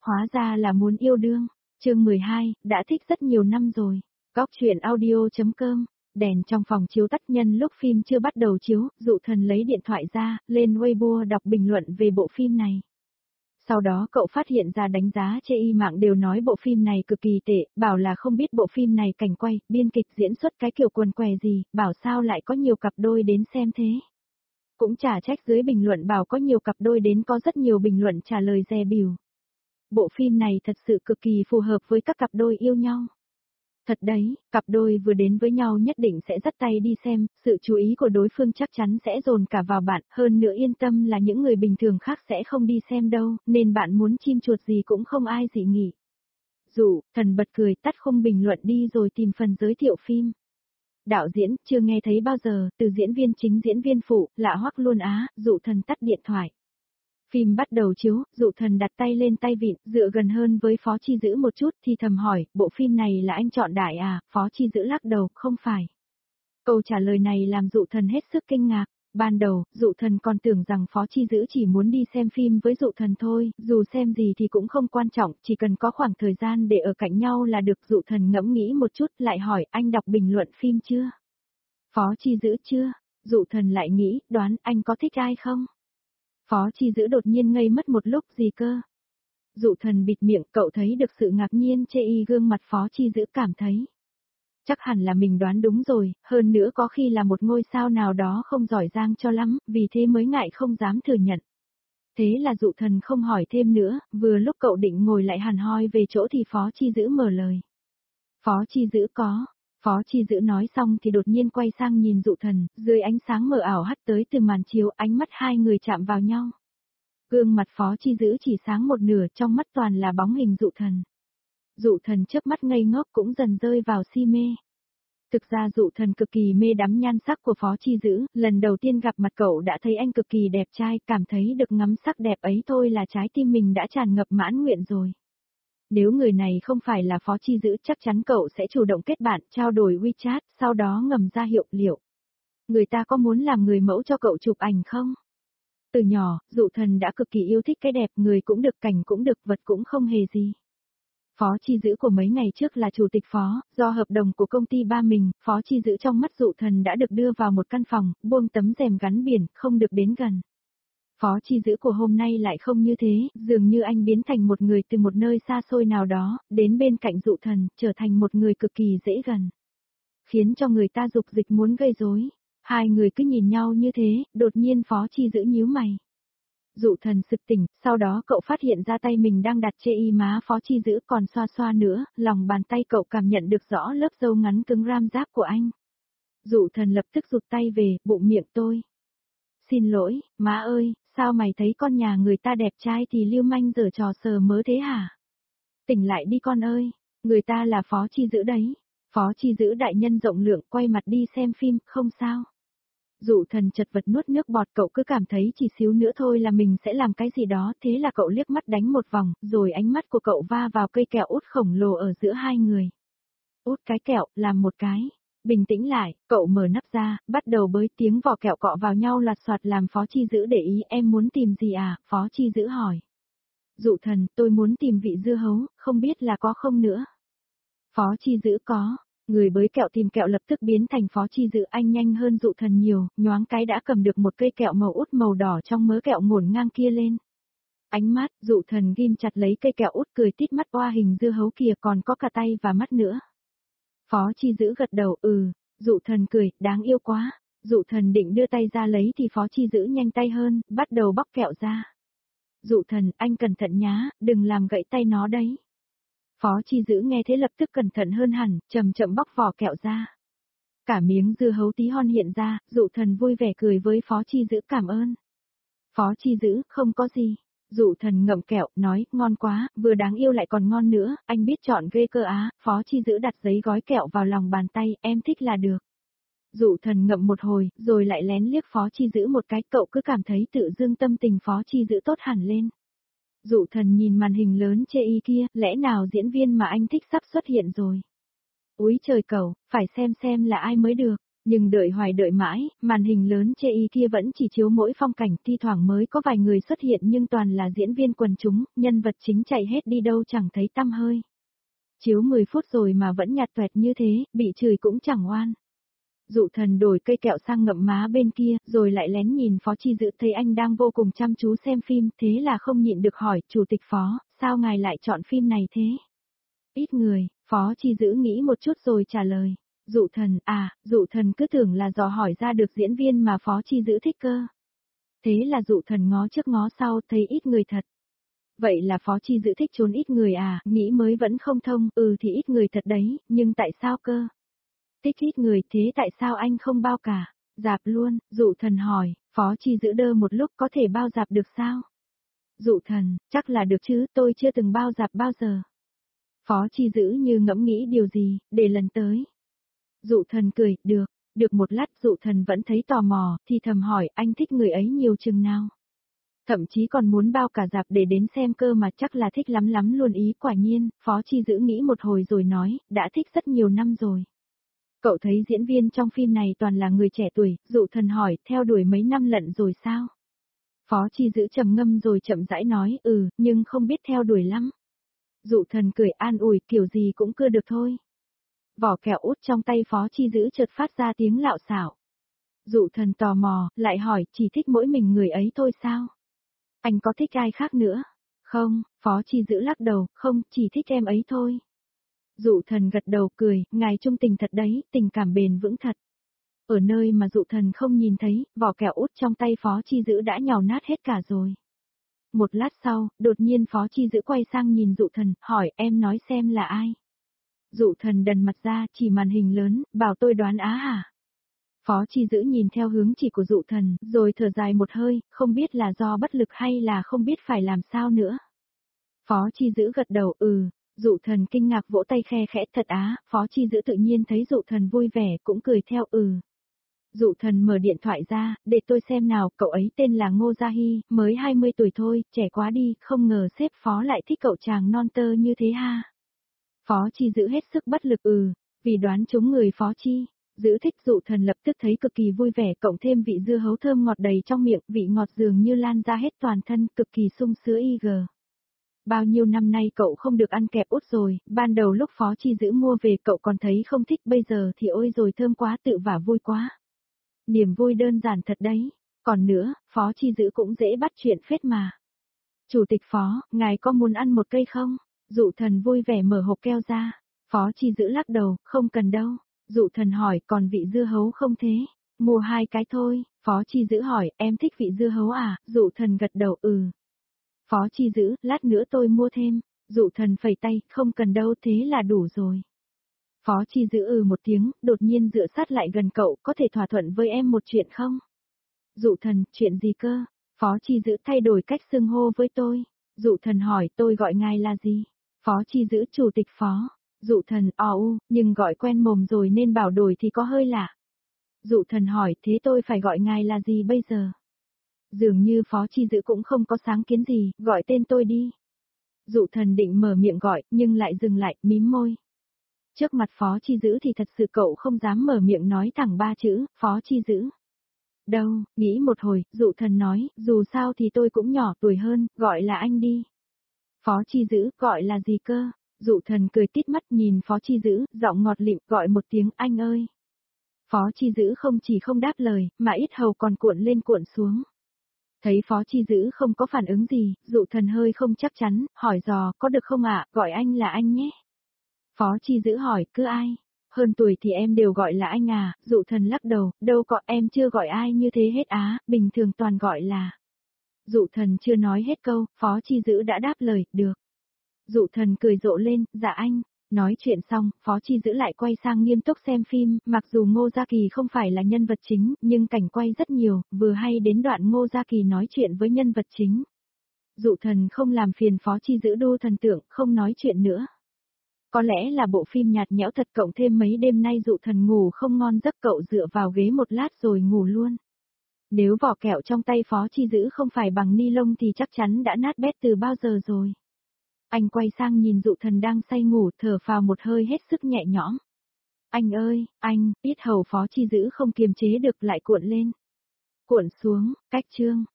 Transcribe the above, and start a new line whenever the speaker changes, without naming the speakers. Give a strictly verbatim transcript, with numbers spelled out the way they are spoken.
Hóa ra là muốn yêu đương. Chương mười hai, đã thích rất nhiều năm rồi. Góc truyện audio.com. Đèn trong phòng chiếu tắt nhân lúc phim chưa bắt đầu chiếu, Dụ Thần lấy điện thoại ra, lên Weibo đọc bình luận về bộ phim này. Sau đó cậu phát hiện ra đánh giá chê y mạng đều nói bộ phim này cực kỳ tệ, bảo là không biết bộ phim này cảnh quay, biên kịch diễn xuất cái kiểu quần què gì, bảo sao lại có nhiều cặp đôi đến xem thế. Cũng chả trách dưới bình luận bảo có nhiều cặp đôi đến có rất nhiều bình luận trả lời dè bỉu. Bộ phim này thật sự cực kỳ phù hợp với các cặp đôi yêu nhau. Thật đấy, cặp đôi vừa đến với nhau nhất định sẽ dắt tay đi xem, sự chú ý của đối phương chắc chắn sẽ dồn cả vào bạn, hơn nữa yên tâm là những người bình thường khác sẽ không đi xem đâu, nên bạn muốn chim chuột gì cũng không ai dị nghị. Dụ, Thần bật cười tắt khung bình luận đi rồi tìm phần giới thiệu phim. Đạo diễn, chưa nghe thấy bao giờ, từ diễn viên chính diễn viên phụ, lạ hoắc luôn á, Dụ Thần tắt điện thoại. Phim bắt đầu chiếu, Dụ Thần đặt tay lên tay vịn, dựa gần hơn với Phó Chi Dữ một chút thì thầm hỏi, bộ phim này là anh chọn đại à, Phó Chi Dữ lắc đầu, không phải. Câu trả lời này làm Dụ Thần hết sức kinh ngạc. Ban đầu, Dụ Thần còn tưởng rằng Phó Chi Dữ chỉ muốn đi xem phim với Dụ Thần thôi, dù xem gì thì cũng không quan trọng, chỉ cần có khoảng thời gian để ở cạnh nhau là được. Dụ Thần ngẫm nghĩ một chút, lại hỏi, anh đọc bình luận phim chưa? Phó Chi Dữ chưa? Dụ Thần lại nghĩ, đoán anh có thích ai không? Phó Chi Dữ đột nhiên ngây mất một lúc, gì cơ? Dụ Thần bịt miệng, cậu thấy được sự ngạc nhiên chê y gương mặt Phó Chi Dữ, cảm thấy. Chắc hẳn là mình đoán đúng rồi, hơn nữa có khi là một ngôi sao nào đó không giỏi giang cho lắm, vì thế mới ngại không dám thừa nhận. Thế là Dụ Thần không hỏi thêm nữa, vừa lúc cậu định ngồi lại hẳn hoi về chỗ thì Phó Chi Dữ mở lời. Phó Chi Dữ có. Phó Chi Dữ nói xong thì đột nhiên quay sang nhìn Dụ Thần, dưới ánh sáng mờ ảo hắt tới từ màn chiếu, ánh mắt hai người chạm vào nhau. Gương mặt Phó Chi Dữ chỉ sáng một nửa, trong mắt toàn là bóng hình Dụ Thần. Dụ Thần chớp mắt ngây ngốc cũng dần rơi vào si mê. Thực ra Dụ Thần cực kỳ mê đắm nhan sắc của Phó Chi Dữ, lần đầu tiên gặp mặt cậu đã thấy anh cực kỳ đẹp trai, cảm thấy được ngắm sắc đẹp ấy thôi là trái tim mình đã tràn ngập mãn nguyện rồi. Nếu người này không phải là Phó Chi Dữ chắc chắn cậu sẽ chủ động kết bạn, trao đổi WeChat, sau đó ngầm ra hiệu liệu. Người ta có muốn làm người mẫu cho cậu chụp ảnh không? Từ nhỏ, Dụ Thần đã cực kỳ yêu thích cái đẹp, người cũng được, cảnh cũng được, vật cũng không hề gì. Phó Chi Dữ của mấy ngày trước là chủ tịch phó, do hợp đồng của công ty ba mình, Phó Chi Dữ trong mắt Dụ Thần đã được đưa vào một căn phòng, buông tấm rèm gắn biển, không được đến gần. Phó Chi Dữ của hôm nay lại không như thế, dường như anh biến thành một người từ một nơi xa xôi nào đó, đến bên cạnh Dụ Thần, trở thành một người cực kỳ dễ gần. Khiến cho người ta dục dịch muốn gây rối. Hai người cứ nhìn nhau như thế, đột nhiên Phó Chi Dữ nhíu mày. Dụ Thần sực tỉnh, sau đó cậu phát hiện ra tay mình đang đặt chê y má Phó Chi Dữ, còn xoa xoa nữa, lòng bàn tay cậu cảm nhận được rõ lớp râu ngắn cứng ram giáp của anh. Dụ Thần lập tức rụt tay về, bụng miệng tôi. Xin lỗi, má ơi, sao mày thấy con nhà người ta đẹp trai thì lưu manh giở trò sờ mớ thế hả? Tỉnh lại đi con ơi, người ta là Phó Chi Dữ đấy. Phó Chi Dữ đại nhân rộng lượng, quay mặt đi xem phim, không sao. Dụ Thần chật vật nuốt nước bọt, cậu cứ cảm thấy chỉ xíu nữa thôi là mình sẽ làm cái gì đó, thế là cậu liếc mắt đánh một vòng, rồi ánh mắt của cậu va vào cây kẹo út khổng lồ ở giữa hai người. Út cái kẹo, làm một cái. Bình tĩnh lại, cậu mở nắp ra, bắt đầu bới, tiếng vỏ kẹo cọ vào nhau loạt soạt làm Phó Chi Dữ để ý. Em muốn tìm gì à? Phó Chi Dữ hỏi. Dụ Thần, tôi muốn tìm vị dưa hấu, không biết là có không nữa. Phó Chi Dữ có. Người bới kẹo tìm kẹo lập tức biến thành Phó Chi Dữ, anh nhanh hơn Dụ Thần nhiều, nhoáng cái đã cầm được một cây kẹo màu út màu đỏ trong mớ kẹo ngổn ngang kia lên. Ánh mắt, Dụ Thần ghim chặt lấy cây kẹo út, cười tít mắt, oa hình dưa hấu kìa, còn có cả tay và mắt nữa. Phó Chi Dữ gật đầu, ừ. Dụ Thần cười, đáng yêu quá. Dụ Thần định đưa tay ra lấy thì Phó Chi Dữ nhanh tay hơn, bắt đầu bóc kẹo ra. Dụ Thần, anh cẩn thận nhá, đừng làm gãy tay nó đấy. Phó Chi Dữ nghe thế lập tức cẩn thận hơn hẳn, chậm chậm bóc vỏ kẹo ra. Cả miếng dưa hấu tí hon hiện ra, Dụ Thần vui vẻ cười với Phó Chi Dữ, cảm ơn. Phó Chi Dữ, không có gì. Dụ Thần ngậm kẹo, nói, ngon quá, vừa đáng yêu lại còn ngon nữa, anh biết chọn ghê cơ á. Phó Chi Dữ đặt giấy gói kẹo vào lòng bàn tay, em thích là được. Dụ Thần ngậm một hồi, rồi lại lén liếc Phó Chi Dữ một cái, cậu cứ cảm thấy tự dưng tâm tình Phó Chi Dữ tốt hẳn lên. Dụ Thần nhìn màn hình lớn chê y kia, lẽ nào diễn viên mà anh thích sắp xuất hiện rồi. Úi trời cậu, phải xem xem là ai mới được. Nhưng đợi hoài đợi mãi, màn hình lớn chê y kia vẫn chỉ chiếu mỗi phong cảnh, thi thoảng mới có vài người xuất hiện nhưng toàn là diễn viên quần chúng, nhân vật chính chạy hết đi đâu chẳng thấy tăm hơi. Chiếu mười phút rồi mà vẫn nhạt toẹt như thế, bị chửi cũng chẳng oan. Dụ Thần đổi cây kẹo sang ngậm má bên kia, rồi lại lén nhìn Phó Chi Dữ thấy anh đang vô cùng chăm chú xem phim, thế là không nhịn được hỏi, Chủ tịch Phó, sao ngài lại chọn phim này thế? Ít người, Phó Chi Dữ nghĩ một chút rồi trả lời. Dụ Thần, à, Dụ Thần cứ tưởng là dò hỏi ra được diễn viên mà Phó Chi Dữ thích cơ. Thế là Dụ Thần ngó trước ngó sau, thấy ít người thật. Vậy là Phó Chi Dữ thích trốn ít người à, nghĩ mới vẫn không thông, ừ thì ít người thật đấy, nhưng tại sao cơ? Thích ít người thế tại sao anh không bao cả? Dạp luôn, Dụ Thần hỏi, Phó Chi Dữ đơ một lúc có thể bao dạp được sao? Dụ Thần, chắc là được chứ, tôi chưa từng bao dạp bao giờ. Phó Chi Dữ như ngẫm nghĩ điều gì, để lần tới. Dụ Thần cười, được, được một lát Dụ Thần vẫn thấy tò mò, thì thầm hỏi anh thích người ấy nhiều chừng nào. Thậm chí còn muốn bao cả dạp để đến xem cơ mà chắc là thích lắm lắm luôn ý. Quả nhiên, Phó Chi Dữ nghĩ một hồi rồi nói, đã thích rất nhiều năm rồi. Cậu thấy diễn viên trong phim này toàn là người trẻ tuổi, Dụ Thần hỏi, theo đuổi mấy năm lận rồi sao? Phó Chi Dữ trầm ngâm rồi chậm rãi nói, ừ, nhưng không biết theo đuổi lắm. Dụ Thần cười an ủi, kiểu gì cũng cưa được thôi. Vỏ kẹo út trong tay Phó Chi Dữ chợt phát ra tiếng lạo xạo. Dụ Thần tò mò, lại hỏi, chỉ thích mỗi mình người ấy thôi sao? Anh có thích ai khác nữa? Không, Phó Chi Dữ lắc đầu, không, chỉ thích em ấy thôi. Dụ Thần gật đầu cười, ngài trung tình thật đấy, tình cảm bền vững thật. Ở nơi mà Dụ Thần không nhìn thấy, vỏ kẹo út trong tay Phó Chi Dữ đã nhào nát hết cả rồi. Một lát sau, đột nhiên Phó Chi Dữ quay sang nhìn Dụ Thần, hỏi em nói xem là ai? Dụ Thần đần mặt ra, chỉ màn hình lớn, bảo tôi đoán á hả? Phó Chi Dữ nhìn theo hướng chỉ của Dụ Thần, rồi thở dài một hơi, không biết là do bất lực hay là không biết phải làm sao nữa. Phó Chi Dữ gật đầu, ừ. Dụ Thần kinh ngạc vỗ tay khe khẽ, thật á, Phó Chi Dữ tự nhiên thấy Dụ Thần vui vẻ, cũng cười theo, ừ. Dụ Thần mở điện thoại ra, để tôi xem nào, cậu ấy tên là Ngô Gia Hy, mới hai mươi tuổi thôi, trẻ quá đi, không ngờ sếp Phó lại thích cậu chàng non tơ như thế ha. Phó Chi Dữ hết sức bất lực, ừ, vì đoán trúng người Phó Chi. Dữ thích. Dụ Thần lập tức thấy cực kỳ vui vẻ, cộng thêm vị dưa hấu thơm ngọt đầy trong miệng, vị ngọt dường như lan ra hết toàn thân, cực kỳ sung sữa y gờ. Bao nhiêu năm nay cậu không được ăn kẹo út rồi, ban đầu lúc Phó Chi Dữ mua về cậu còn thấy không thích, bây giờ thì ôi rồi thơm quá, tự vả vui quá. Niềm vui đơn giản thật đấy. Còn nữa, Phó Chi Dữ cũng dễ bắt chuyện phết mà. Chủ tịch Phó, ngài có muốn ăn một cây không? Dụ Thần vui vẻ mở hộp keo ra. Phó Chi Dữ lắc đầu, không cần đâu. Dụ Thần hỏi, còn vị dưa hấu không thế? Mua hai cái thôi. Phó Chi Dữ hỏi, em thích vị dưa hấu à? Dụ Thần gật đầu, ừ. Phó Chi Dữ, lát nữa tôi mua thêm. Dụ Thần phẩy tay, không cần đâu, thế là đủ rồi. Phó Chi Dữ ừ một tiếng, đột nhiên dựa sát lại gần cậu, có thể thỏa thuận với em một chuyện không? Dụ Thần, chuyện gì cơ? Phó Chi Dữ thay đổi cách xưng hô với tôi. Dụ Thần hỏi, tôi gọi ngài là gì? Phó Chi Dữ, Chủ tịch Phó. Dụ Thần, ò u, nhưng gọi quen mồm rồi nên bảo đổi thì có hơi lạ. Dụ Thần hỏi, thế tôi phải gọi ngài là gì bây giờ? Dường như Phó Chi Dữ cũng không có sáng kiến gì, gọi tên tôi đi. Dụ Thần định mở miệng gọi, nhưng lại dừng lại, mím môi. Trước mặt Phó Chi Dữ thì thật sự cậu không dám mở miệng nói thẳng ba chữ, Phó Chi Dữ. Đâu, nghĩ một hồi, Dụ Thần nói, dù sao thì tôi cũng nhỏ tuổi hơn, gọi là anh đi. Phó Chi Dữ, gọi là gì cơ? Dụ Thần cười tít mắt nhìn Phó Chi Dữ, giọng ngọt lịm, gọi một tiếng anh ơi. Phó Chi Dữ không chỉ không đáp lời, mà ít hầu còn cuộn lên cuộn xuống. Thấy Phó Chi Dữ không có phản ứng gì, Dụ Thần hơi không chắc chắn, hỏi dò, có được không ạ, gọi anh là anh nhé. Phó Chi Dữ hỏi, cứ ai? Hơn tuổi thì em đều gọi là anh à, Dụ Thần lắc đầu, đâu có, em chưa gọi ai như thế hết á, bình thường toàn gọi là. Dụ Thần chưa nói hết câu, Phó Chi Dữ đã đáp lời, được. Dụ Thần cười rộ lên, dạ anh. Nói chuyện xong, Phó Chi Dữ lại quay sang nghiêm túc xem phim, mặc dù Ngô Gia Kỳ không phải là nhân vật chính, nhưng cảnh quay rất nhiều, vừa hay đến đoạn Ngô Gia Kỳ nói chuyện với nhân vật chính. Dụ Thần không làm phiền Phó Chi Dữ đô thần tượng, không nói chuyện nữa. Có lẽ là bộ phim nhạt nhẽo thật, cộng thêm mấy đêm nay Dụ Thần ngủ không ngon giấc, cậu dựa vào ghế một lát rồi ngủ luôn. Nếu vỏ kẹo trong tay Phó Chi Dữ không phải bằng ni lông thì chắc chắn đã nát bét từ bao giờ rồi. Anh quay sang nhìn Dụ Thần đang say ngủ, thở phào một hơi hết sức nhẹ nhõm. Anh ơi, anh, yết hầu Phó Chi Dữ không kiềm chế được lại cuộn lên. Cuộn xuống, cách chương.